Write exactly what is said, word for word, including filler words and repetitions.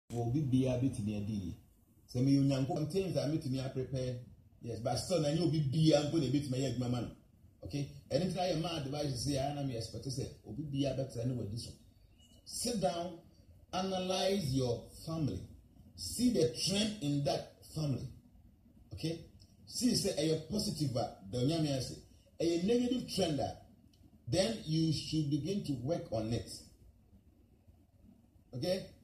will be be a bit near D. Some you young things that meet me, I prepare. Yes, but still, I know be be a good bit my egg, my man. Okay, anything I am mad device say, I am expect to say, or be a better anyway. This one. Sit down, analyze your family, see the trend in that family. Okay, see, say a positive, the Nyamia say a negative trend, then you should begin to work on it. Okay.